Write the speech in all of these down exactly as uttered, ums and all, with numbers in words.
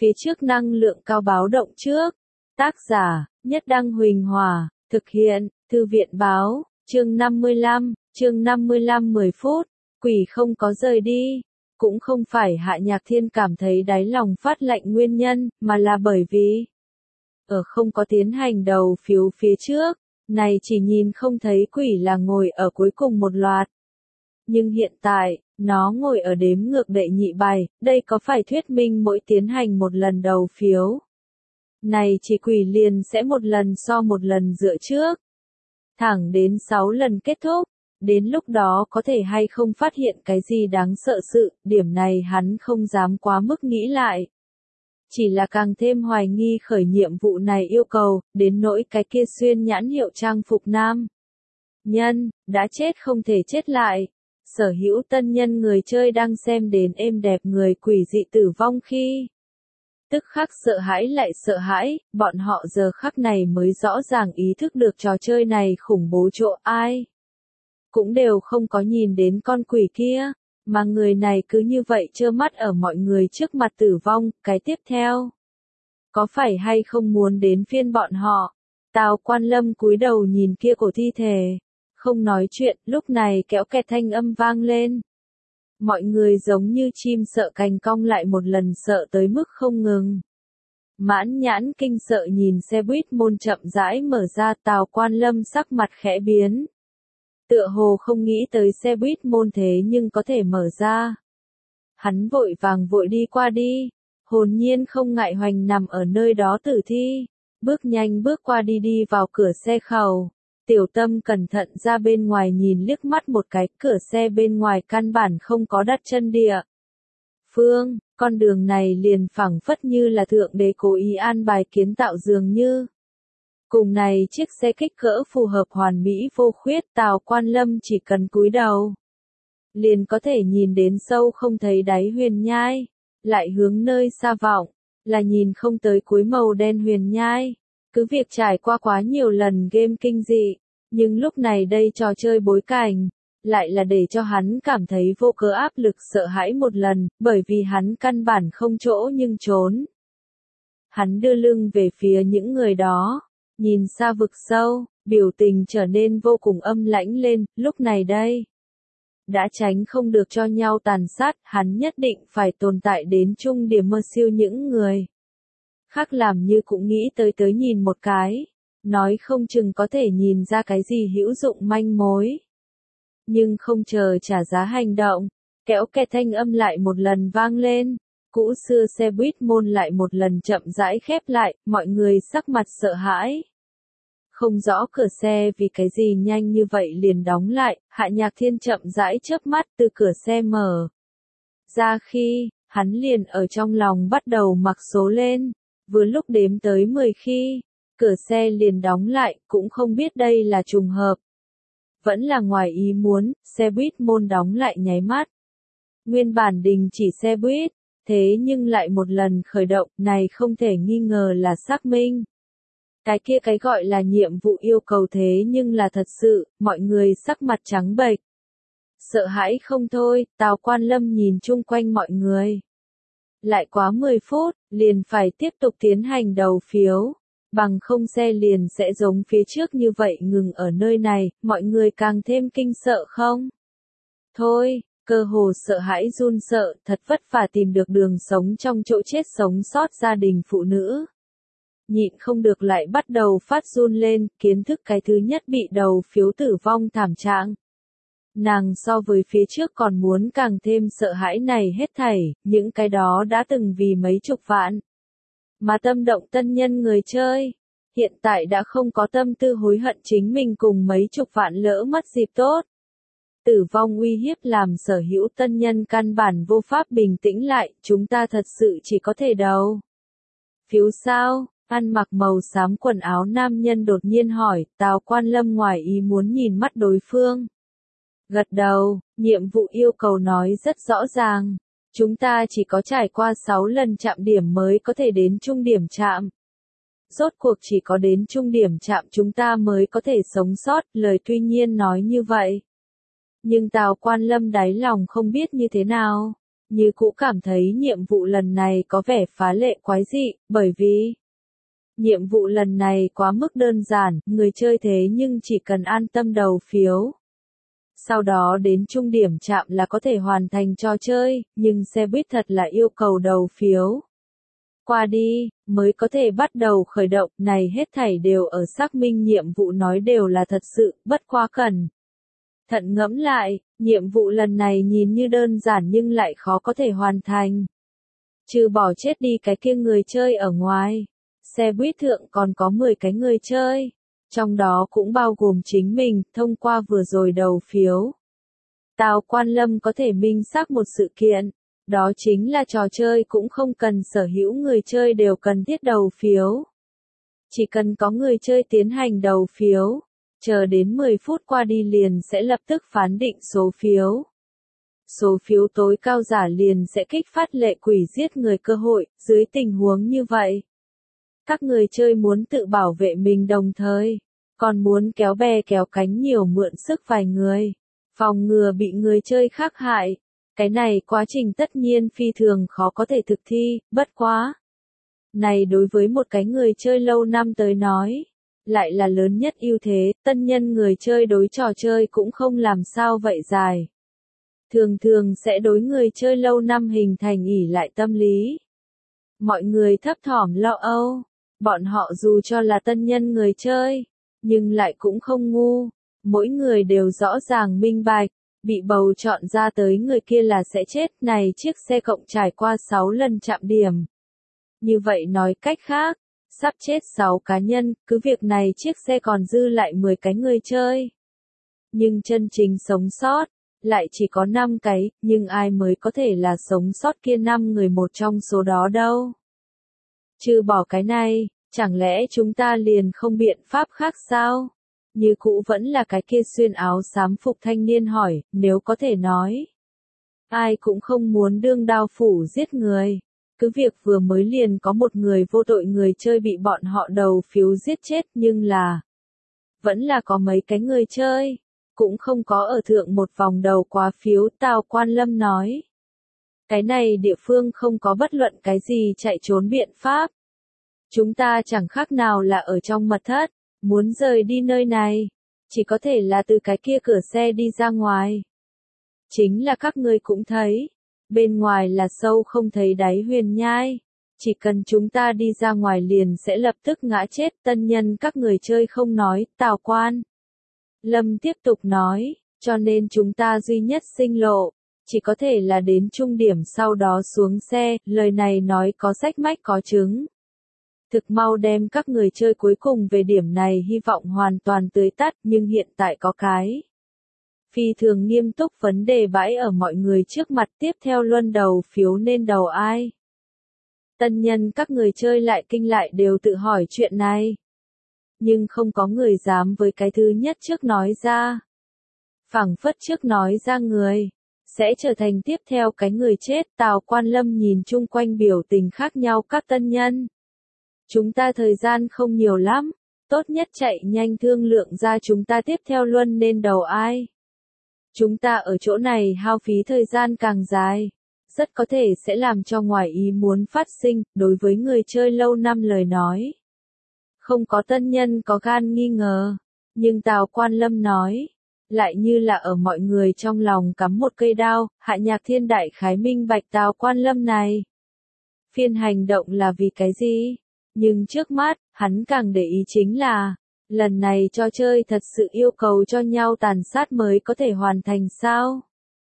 phía trước năng lượng cao báo động trước. Tác giả, Nhất Đăng Huỳnh Hòa, thực hiện, Thư viện Báo, chương năm mươi lăm, chương năm mươi lăm mười phút, quỷ không có rời đi. Cũng không phải Hạ Nhạc Thiên cảm thấy đáy lòng phát lạnh nguyên nhân, mà là bởi vì ở không có tiến hành đầu phiếu phía trước, này chỉ nhìn không thấy quỷ là ngồi ở cuối cùng một loạt. Nhưng hiện tại, nó ngồi ở đếm ngược đệ nhị bài, đây có phải thuyết minh mỗi tiến hành một lần đầu phiếu. Này chỉ quỷ liền sẽ một lần so một lần dựa trước. Thẳng đến sáu lần kết thúc, đến lúc đó có thể hay không phát hiện cái gì đáng sợ sự, điểm này hắn không dám quá mức nghĩ lại. Chỉ là càng thêm hoài nghi khởi nhiệm vụ này yêu cầu, đến nỗi cái kia xuyên nhãn hiệu trang phục nam nhân, đã chết không thể chết lại. Sở hữu tân nhân người chơi đang xem đến êm đẹp người quỷ dị tử vong khi tức khắc sợ hãi lại sợ hãi, bọn họ giờ khắc này mới rõ ràng ý thức được trò chơi này khủng bố chỗ ai cũng đều không có nhìn đến con quỷ kia, mà người này cứ như vậy trơ mắt ở mọi người trước mặt tử vong. Cái tiếp theo, có phải hay không muốn đến phiên bọn họ? Tào Quan Lâm cúi đầu nhìn kia cổ thi thể, không nói chuyện. Lúc này kéo kẹt thanh âm vang lên, mọi người giống như chim sợ cành cong lại một lần, sợ tới mức không ngừng. Mãn nhãn kinh sợ nhìn xe buýt môn chậm rãi mở ra. Tào Quan Lâm sắc mặt khẽ biến, tựa hồ không nghĩ tới xe buýt môn thế nhưng có thể mở ra. Hắn vội vàng vội đi qua đi, hồn nhiên không ngại hoành nằm ở nơi đó tử thi, bước nhanh bước qua đi đi vào cửa xe khẩu. Tiểu Tâm cẩn thận ra bên ngoài nhìn liếc mắt một cái, cửa xe bên ngoài căn bản không có đặt chân địa phương, con đường này liền phẳng phất như là thượng đế cố ý an bài kiến tạo dường như. Cùng này chiếc xe kích cỡ phù hợp hoàn mỹ vô khuyết, Tào Quan Lâm chỉ cần cúi đầu liền có thể nhìn đến sâu không thấy đáy huyền nhai, lại hướng nơi xa vọng, là nhìn không tới cuối màu đen huyền nhai. Cứ việc trải qua quá nhiều lần game kinh dị, nhưng lúc này đây trò chơi bối cảnh, lại là để cho hắn cảm thấy vô cớ áp lực sợ hãi một lần, bởi vì hắn căn bản không chỗ nhưng trốn. Hắn đưa lưng về phía những người đó, nhìn xa vực sâu, biểu tình trở nên vô cùng âm lãnh lên. Lúc này đây, đã tránh không được cho nhau tàn sát, hắn nhất định phải tồn tại đến trung điểm mơ siêu những người khác làm như cũng nghĩ tới tới nhìn một cái, nói không chừng có thể nhìn ra cái gì hữu dụng manh mối. Nhưng không chờ trả giá hành động, kéo kẹt thanh âm lại một lần vang lên, cũ xưa xe buýt môn lại một lần chậm rãi khép lại, mọi người sắc mặt sợ hãi. Không rõ cửa xe vì cái gì nhanh như vậy liền đóng lại. Hạ Nhạc Thiên chậm rãi chớp mắt từ cửa xe mở ra khi, hắn liền ở trong lòng bắt đầu mặc số lên. Vừa lúc đếm tới mười khi, cửa xe liền đóng lại, cũng không biết đây là trùng hợp. Vẫn là ngoài ý muốn, xe buýt môn đóng lại nháy mắt. Nguyên bản đình chỉ xe buýt, thế nhưng lại một lần khởi động, này không thể nghi ngờ là xác minh. Cái kia cái gọi là nhiệm vụ yêu cầu thế nhưng là thật sự, mọi người sắc mặt trắng bệch. Sợ hãi không thôi, Tào Quan Lâm nhìn chung quanh mọi người. Lại quá mười phút, liền phải tiếp tục tiến hành đầu phiếu, bằng không xe liền sẽ giống phía trước như vậy ngừng ở nơi này, mọi người càng thêm kinh sợ không? Thôi, cơ hồ sợ hãi run sợ, thật vất vả tìm được đường sống trong chỗ chết sống sót gia đình phụ nữ. Nhịn không được lại bắt đầu phát run lên, kiến thức cái thứ nhất bị đầu phiếu tử vong thảm trạng. Nàng so với phía trước còn muốn càng thêm sợ hãi này hết thảy, những cái đó đã từng vì mấy chục vạn mà tâm động tân nhân người chơi, hiện tại đã không có tâm tư hối hận chính mình cùng mấy chục vạn lỡ mất dịp tốt. Tử vong uy hiếp làm sở hữu tân nhân căn bản vô pháp bình tĩnh lại, chúng ta thật sự chỉ có thể đầu phiếu sao? Ăn mặc màu xám quần áo nam nhân đột nhiên hỏi. Tào Quan Lâm ngoài ý muốn nhìn mắt đối phương. Gật đầu, nhiệm vụ yêu cầu nói rất rõ ràng. Chúng ta chỉ có trải qua sáu lần chạm điểm mới có thể đến trung điểm trạm. Rốt cuộc chỉ có đến trung điểm trạm chúng ta mới có thể sống sót, lời tuy nhiên nói như vậy. Nhưng Tào Quan Lâm đáy lòng không biết như thế nào. Như cũ cảm thấy nhiệm vụ lần này có vẻ phá lệ quái dị, bởi vì nhiệm vụ lần này quá mức đơn giản, người chơi thế nhưng chỉ cần an tâm đầu phiếu. Sau đó đến trung điểm trạm là có thể hoàn thành trò chơi, nhưng xe buýt thật là yêu cầu đầu phiếu. Qua đi, mới có thể bắt đầu khởi động, này hết thảy đều ở xác minh nhiệm vụ nói đều là thật sự, bất quá cần. Thận ngẫm lại, nhiệm vụ lần này nhìn như đơn giản nhưng lại khó có thể hoàn thành. Trừ bỏ chết đi cái kia người chơi ở ngoài, xe buýt thượng còn có mười cái người chơi. Trong đó cũng bao gồm chính mình, thông qua vừa rồi đầu phiếu. Tào Quan Lâm có thể minh xác một sự kiện, đó chính là trò chơi cũng không cần sở hữu người chơi đều cần thiết đầu phiếu. Chỉ cần có người chơi tiến hành đầu phiếu, chờ đến mười phút qua đi liền sẽ lập tức phán định số phiếu. Số phiếu tối cao giả liền sẽ kích phát lệ quỷ giết người cơ hội, dưới tình huống như vậy. Các người chơi muốn tự bảo vệ mình đồng thời, còn muốn kéo bè kéo cánh nhiều mượn sức vài người, phòng ngừa bị người chơi khác hại. Cái này quá trình tất nhiên phi thường khó có thể thực thi, bất quá. Này đối với một cái người chơi lâu năm tới nói, lại là lớn nhất ưu thế, tân nhân người chơi đối trò chơi cũng không làm sao vậy dài. Thường thường sẽ đối người chơi lâu năm hình thành ỷ lại tâm lý. Mọi người thấp thỏm lo âu, bọn họ dù cho là tân nhân người chơi, nhưng lại cũng không ngu, mỗi người đều rõ ràng minh bạch, bị bầu chọn ra tới người kia là sẽ chết, này chiếc xe cộng trải qua sáu lần chạm điểm. Như vậy nói cách khác, sắp chết sáu cá nhân, cứ việc này chiếc xe còn dư lại mười cái người chơi. Nhưng chân chính sống sót, lại chỉ có năm cái, nhưng ai mới có thể là sống sót kia năm người một trong số đó đâu. Trừ bỏ cái này, chẳng lẽ chúng ta liền không biện pháp khác sao? Như cũ vẫn là cái kia xuyên áo xám phục thanh niên hỏi, nếu có thể nói. Ai cũng không muốn đương đao phủ giết người. Cứ việc vừa mới liền có một người vô tội người chơi bị bọn họ đầu phiếu giết chết nhưng là vẫn là có mấy cái người chơi, cũng không có ở thượng một vòng đầu quá phiếu, Tào Quan Lâm nói. Cái này địa phương không có bất luận cái gì chạy trốn biện pháp. Chúng ta chẳng khác nào là ở trong mật thất, muốn rời đi nơi này, chỉ có thể là từ cái kia cửa xe đi ra ngoài. Chính là các ngươi cũng thấy, bên ngoài là sâu không thấy đáy huyền nhai, chỉ cần chúng ta đi ra ngoài liền sẽ lập tức ngã chết, tân nhân các người chơi không nói, Tào Quan Lâm tiếp tục nói, cho nên chúng ta duy nhất sinh lộ, chỉ có thể là đến trung điểm sau đó xuống xe, lời này nói có sách mách có chứng. Thực mau đem các người chơi cuối cùng về điểm này hy vọng hoàn toàn tưới tắt, nhưng hiện tại có cái phi thường nghiêm túc vấn đề bãi ở mọi người trước mặt, tiếp theo luân đầu phiếu nên đầu ai. Tân nhân các người chơi lại kinh lại đều tự hỏi chuyện này. Nhưng không có người dám với cái thứ nhất trước nói ra. Phảng phất trước nói ra người, sẽ trở thành tiếp theo cái người chết. Tào Quan Lâm nhìn chung quanh biểu tình khác nhau các tân nhân. Chúng ta thời gian không nhiều lắm, tốt nhất chạy nhanh thương lượng ra chúng ta tiếp theo luân nên đầu ai. Chúng ta ở chỗ này hao phí thời gian càng dài, rất có thể sẽ làm cho ngoài ý muốn phát sinh, đối với người chơi lâu năm lời nói. Không có tân nhân có gan nghi ngờ, nhưng Tào Quan Lâm nói, lại như là ở mọi người trong lòng cắm một cây đao, Hạ Nhạc Thiên đại khái minh bạch Tào Quan Lâm này. Phiên hành động là vì cái gì? Nhưng trước mắt, hắn càng để ý chính là, lần này trò chơi thật sự yêu cầu cho nhau tàn sát mới có thể hoàn thành sao?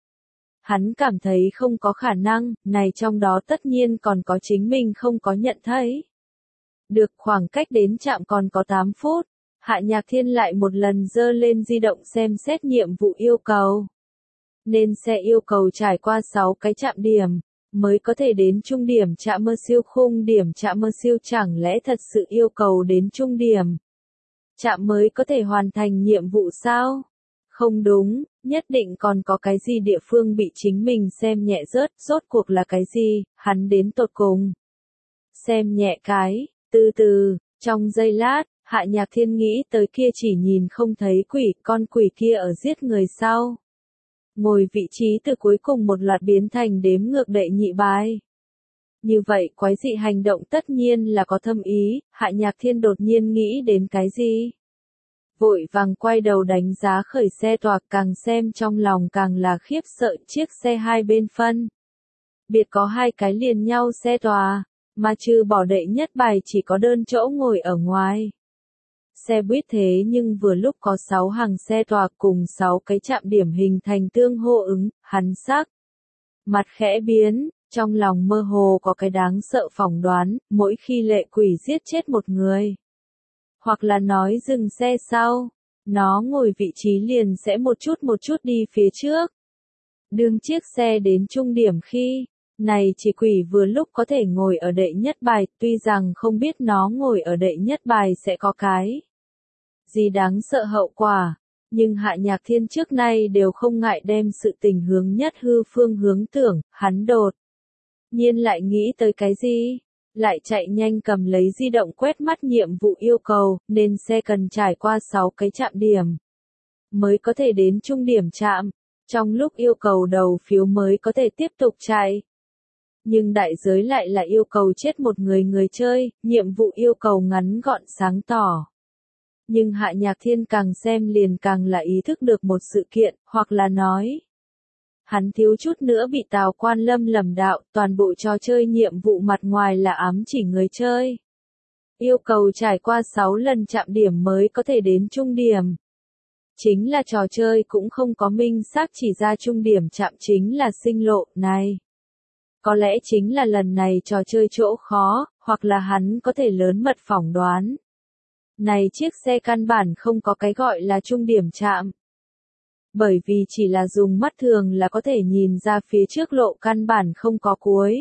Hắn cảm thấy không có khả năng, này trong đó tất nhiên còn có chính mình không có nhận thấy. Được khoảng cách đến trạm còn có tám phút, Hạ Nhạc Thiên lại một lần dơ lên di động xem xét nhiệm vụ yêu cầu. Nên xe yêu cầu trải qua sáu cái trạm điểm, mới có thể đến trung điểm trạm mơ siêu khung điểm trạm mơ siêu chẳng lẽ thật sự yêu cầu đến trung điểm. Trạm mới có thể hoàn thành nhiệm vụ sao? Không đúng, nhất định còn có cái gì địa phương bị chính mình xem nhẹ rớt, rốt cuộc là cái gì, hắn đến tột cùng. Xem nhẹ cái, từ từ, trong giây lát, Hạ Nhạc Thiên nghĩ tới kia chỉ nhìn không thấy quỷ, con quỷ kia ở giết người sau. ngồi vị trí từ cuối cùng một loạt biến thành đếm ngược đệ nhị bài. Như vậy quái dị hành động tất nhiên là có thâm ý, Hạ Nhạc Thiên đột nhiên nghĩ đến cái gì? Vội vàng quay đầu đánh giá khởi xe tòa, càng xem trong lòng càng là khiếp sợ. Chiếc xe hai bên phân biệt có hai cái liền nhau xe tòa, mà trừ bỏ đệ nhất bài chỉ có đơn chỗ ngồi ở ngoài. Xe buýt thế nhưng vừa lúc có sáu hàng xe tòa cùng sáu cái trạm điểm hình thành tương hô ứng, hắn sắc mặt khẽ biến, trong lòng mơ hồ có cái đáng sợ phỏng đoán, mỗi khi lệ quỷ giết chết một người, hoặc là nói dừng xe sau, nó ngồi vị trí liền sẽ một chút một chút đi phía trước. Đương chiếc xe đến trung điểm khi, này chỉ quỷ vừa lúc có thể ngồi ở đệ nhất bài, tuy rằng không biết nó ngồi ở đệ nhất bài sẽ có cái gì đáng sợ hậu quả, nhưng Hạ Nhạc Thiên trước nay đều không ngại đem sự tình hướng nhất hư phương hướng tưởng, hắn đột nhiên lại nghĩ tới cái gì, lại chạy nhanh cầm lấy di động quét mắt nhiệm vụ yêu cầu, nên xe cần trải qua sáu cái trạm điểm mới có thể đến trung điểm trạm, trong lúc yêu cầu đầu phiếu mới có thể tiếp tục chạy. Nhưng đại giới lại là yêu cầu chết một người người chơi, nhiệm vụ yêu cầu ngắn gọn sáng tỏ. Nhưng Hạ Nhạc Thiên càng xem liền càng là ý thức được một sự kiện, hoặc là nói, hắn thiếu chút nữa bị Tào Quan Lâm lầm đạo, toàn bộ trò chơi nhiệm vụ mặt ngoài là ám chỉ người chơi. Yêu cầu trải qua sáu lần chạm điểm mới có thể đến trung điểm. Chính là trò chơi cũng không có minh xác chỉ ra trung điểm chạm chính là sinh lộ này. Có lẽ chính là lần này trò chơi chỗ khó, hoặc là hắn có thể lớn mật phỏng đoán. Này chiếc xe căn bản không có cái gọi là trung điểm chạm. Bởi vì chỉ là dùng mắt thường là có thể nhìn ra phía trước lộ căn bản không có cuối.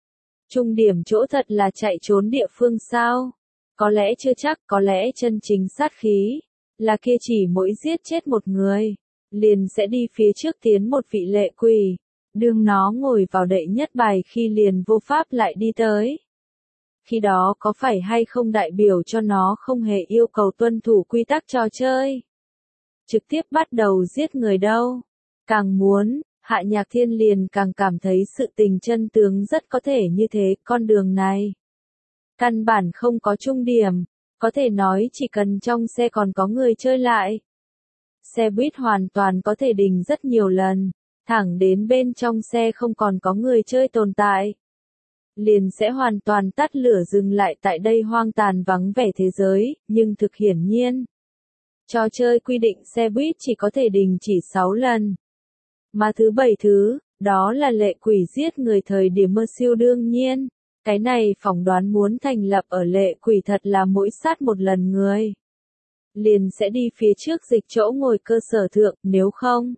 Trung điểm chỗ thật là chạy trốn địa phương sao? Có lẽ chưa chắc, có lẽ chân chính sát khí, là kia chỉ mỗi giết chết một người, liền sẽ đi phía trước tiến một vị lệ quỷ, đương nó ngồi vào đệ nhất bài khi liền vô pháp lại đi tới. Khi đó có phải hay không đại biểu cho nó không hề yêu cầu tuân thủ quy tắc trò chơi? Trực tiếp bắt đầu giết người đâu? Càng muốn, Hạ Nhạc Thiên liền càng cảm thấy sự tình chân tướng rất có thể như thế, con đường này căn bản không có trung điểm, có thể nói chỉ cần trong xe còn có người chơi lại. Xe buýt hoàn toàn có thể đình rất nhiều lần, thẳng đến bên trong xe không còn có người chơi tồn tại. Liền sẽ hoàn toàn tắt lửa dừng lại tại đây hoang tàn vắng vẻ thế giới, nhưng thực hiển nhiên. Trò chơi quy định xe buýt chỉ có thể đình chỉ sáu lần. Mà thứ bảy thứ, đó là lệ quỷ giết người thời điểm mơ siêu đương nhiên. Cái này phỏng đoán muốn thành lập ở lệ quỷ thật là mỗi sát một lần người. Liền sẽ đi phía trước dịch chỗ ngồi cơ sở thượng, nếu không.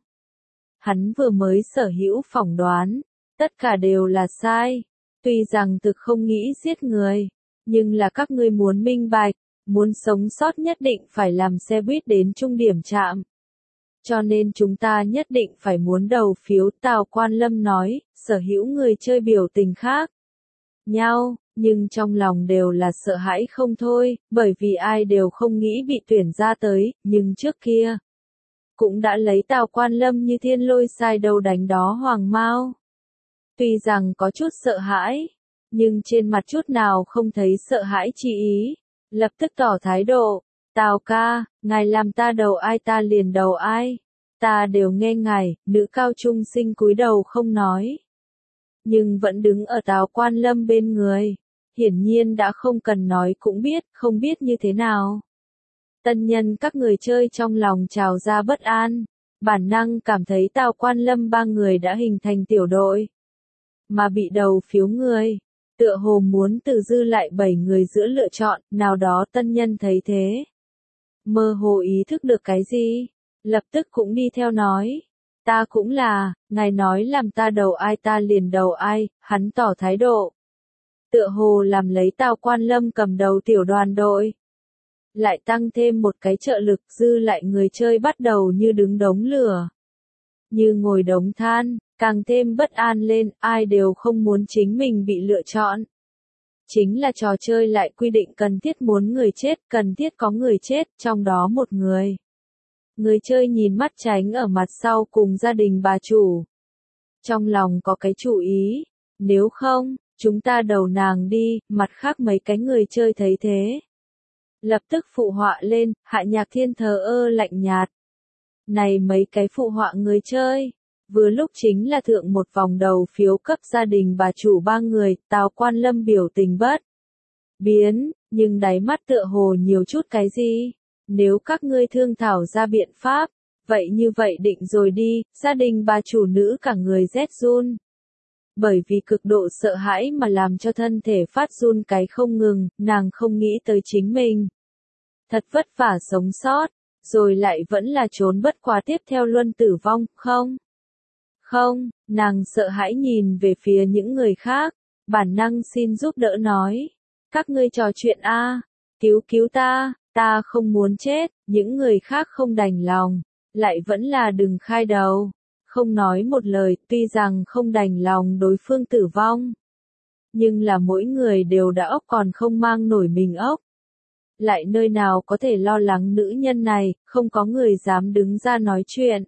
Hắn vừa mới sở hữu phỏng đoán, tất cả đều là sai. Tuy rằng thực không nghĩ giết người, nhưng là các ngươi muốn minh bạch, muốn sống sót nhất định phải làm xe buýt đến trung điểm trạm. Cho nên chúng ta nhất định phải muốn đầu phiếu, Tào Quan Lâm nói, sở hữu người chơi biểu tình khác nhau, nhưng trong lòng đều là sợ hãi không thôi, bởi vì ai đều không nghĩ bị tuyển ra tới, nhưng trước kia cũng đã lấy Tào Quan Lâm như thiên lôi sai đầu đánh đó hoàng mao. Tuy rằng có chút sợ hãi, nhưng trên mặt chút nào không thấy sợ hãi chi ý, lập tức tỏ thái độ, Tào ca, ngài làm ta đầu ai ta liền đầu ai, ta đều nghe ngài, nữ cao trung sinh cúi đầu không nói. Nhưng vẫn đứng ở Tào Quan Lâm bên người, hiển nhiên đã không cần nói cũng biết, không biết như thế nào. Tân nhân các người chơi trong lòng trào ra bất an, bản năng cảm thấy Tào Quan Lâm ba người đã hình thành tiểu đội. Mà bị đầu phiếu người, tựa hồ muốn từ dư lại bảy người giữa lựa chọn, nào đó tân nhân thấy thế. Mơ hồ ý thức được cái gì, lập tức cũng đi theo nói. Ta cũng là, ngài nói làm ta đầu ai ta liền đầu ai, hắn tỏ thái độ. Tựa hồ làm lấy Tào Quan Lâm cầm đầu tiểu đoàn đội. Lại tăng thêm một cái trợ lực, dư lại người chơi bắt đầu như đứng đống lửa. Như ngồi đống than, càng thêm bất an lên, ai đều không muốn chính mình bị lựa chọn. Chính là trò chơi lại quy định cần thiết muốn người chết, cần thiết có người chết, trong đó một người. Người chơi nhìn mắt tránh ở mặt sau cùng gia đình bà chủ. Trong lòng có cái chủ ý, nếu không, chúng ta đầu nàng đi, mặt khác mấy cái người chơi thấy thế. Lập tức phụ họa lên, Hạ Nhạc Thiên thờ ơ lạnh nhạt. Này mấy cái phụ họa người chơi, vừa lúc chính là thượng một vòng đầu phiếu cấp gia đình bà chủ ba người, Tào Quan Lâm biểu tình bất biến, nhưng đáy mắt tựa hồ nhiều chút cái gì. Nếu các ngươi thương thảo ra biện pháp, vậy như vậy định rồi đi, gia đình bà chủ nữ cả người rét run. Bởi vì cực độ sợ hãi mà làm cho thân thể phát run cái không ngừng, nàng không nghĩ tới chính mình. Thật vất vả sống sót, rồi lại vẫn là trốn bất quá tiếp theo luân tử vong, không? Không, nàng sợ hãi nhìn về phía những người khác, bản năng xin giúp đỡ nói. Các ngươi trò chuyện a, cứu cứu ta, ta không muốn chết, những người khác không đành lòng, lại vẫn là đừng khai đầu. Không nói một lời, tuy rằng không đành lòng đối phương tử vong. Nhưng là mỗi người đều đã ốc còn không mang nổi mình ốc. Lại nơi nào có thể lo lắng nữ nhân này, không có người dám đứng ra nói chuyện.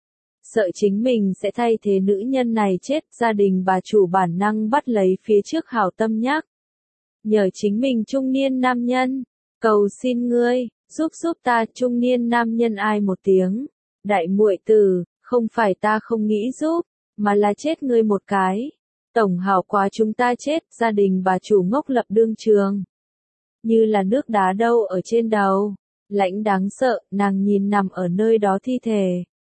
Sợ chính mình sẽ thay thế nữ nhân này chết, gia đình bà chủ bản năng bắt lấy phía trước hảo tâm nhắc. Nhờ chính mình trung niên nam nhân, cầu xin ngươi, giúp giúp ta trung niên nam nhân ai một tiếng. Đại muội tử, không phải ta không nghĩ giúp, mà là chết ngươi một cái. Tổng hảo quá chúng ta chết, gia đình bà chủ ngốc lập đương trường. Như là nước đá đâu ở trên đầu. Lãnh đáng sợ, nàng nhìn nằm ở nơi đó thi thể.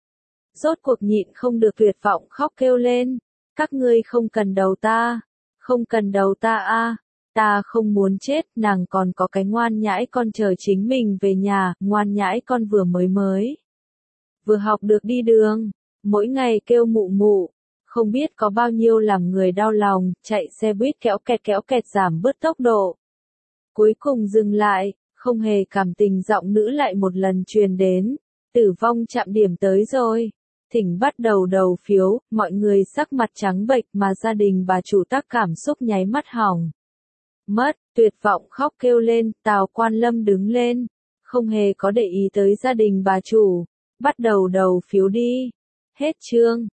Rốt cuộc nhịn không được tuyệt vọng khóc kêu lên. Các ngươi không cần đầu ta. Không cần đầu ta a, ta không muốn chết, nàng còn có cái ngoan nhãi con chờ chính mình về nhà, ngoan nhãi con vừa mới mới. Vừa học được đi đường, mỗi ngày kêu mụ mụ, không biết có bao nhiêu làm người đau lòng, chạy xe buýt kéo kẹt kéo kẹt giảm bớt tốc độ. Cuối cùng dừng lại, không hề cảm tình giọng nữ lại một lần truyền đến, tử vong chạm điểm tới rồi. Thỉnh bắt đầu đầu phiếu, mọi người sắc mặt trắng bệch mà gia đình bà chủ tác cảm xúc nháy mắt hỏng. Mất, tuyệt vọng khóc kêu lên, Tào Quan Lâm đứng lên, không hề có để ý tới gia đình bà chủ, bắt đầu đầu phiếu đi. Hết chương.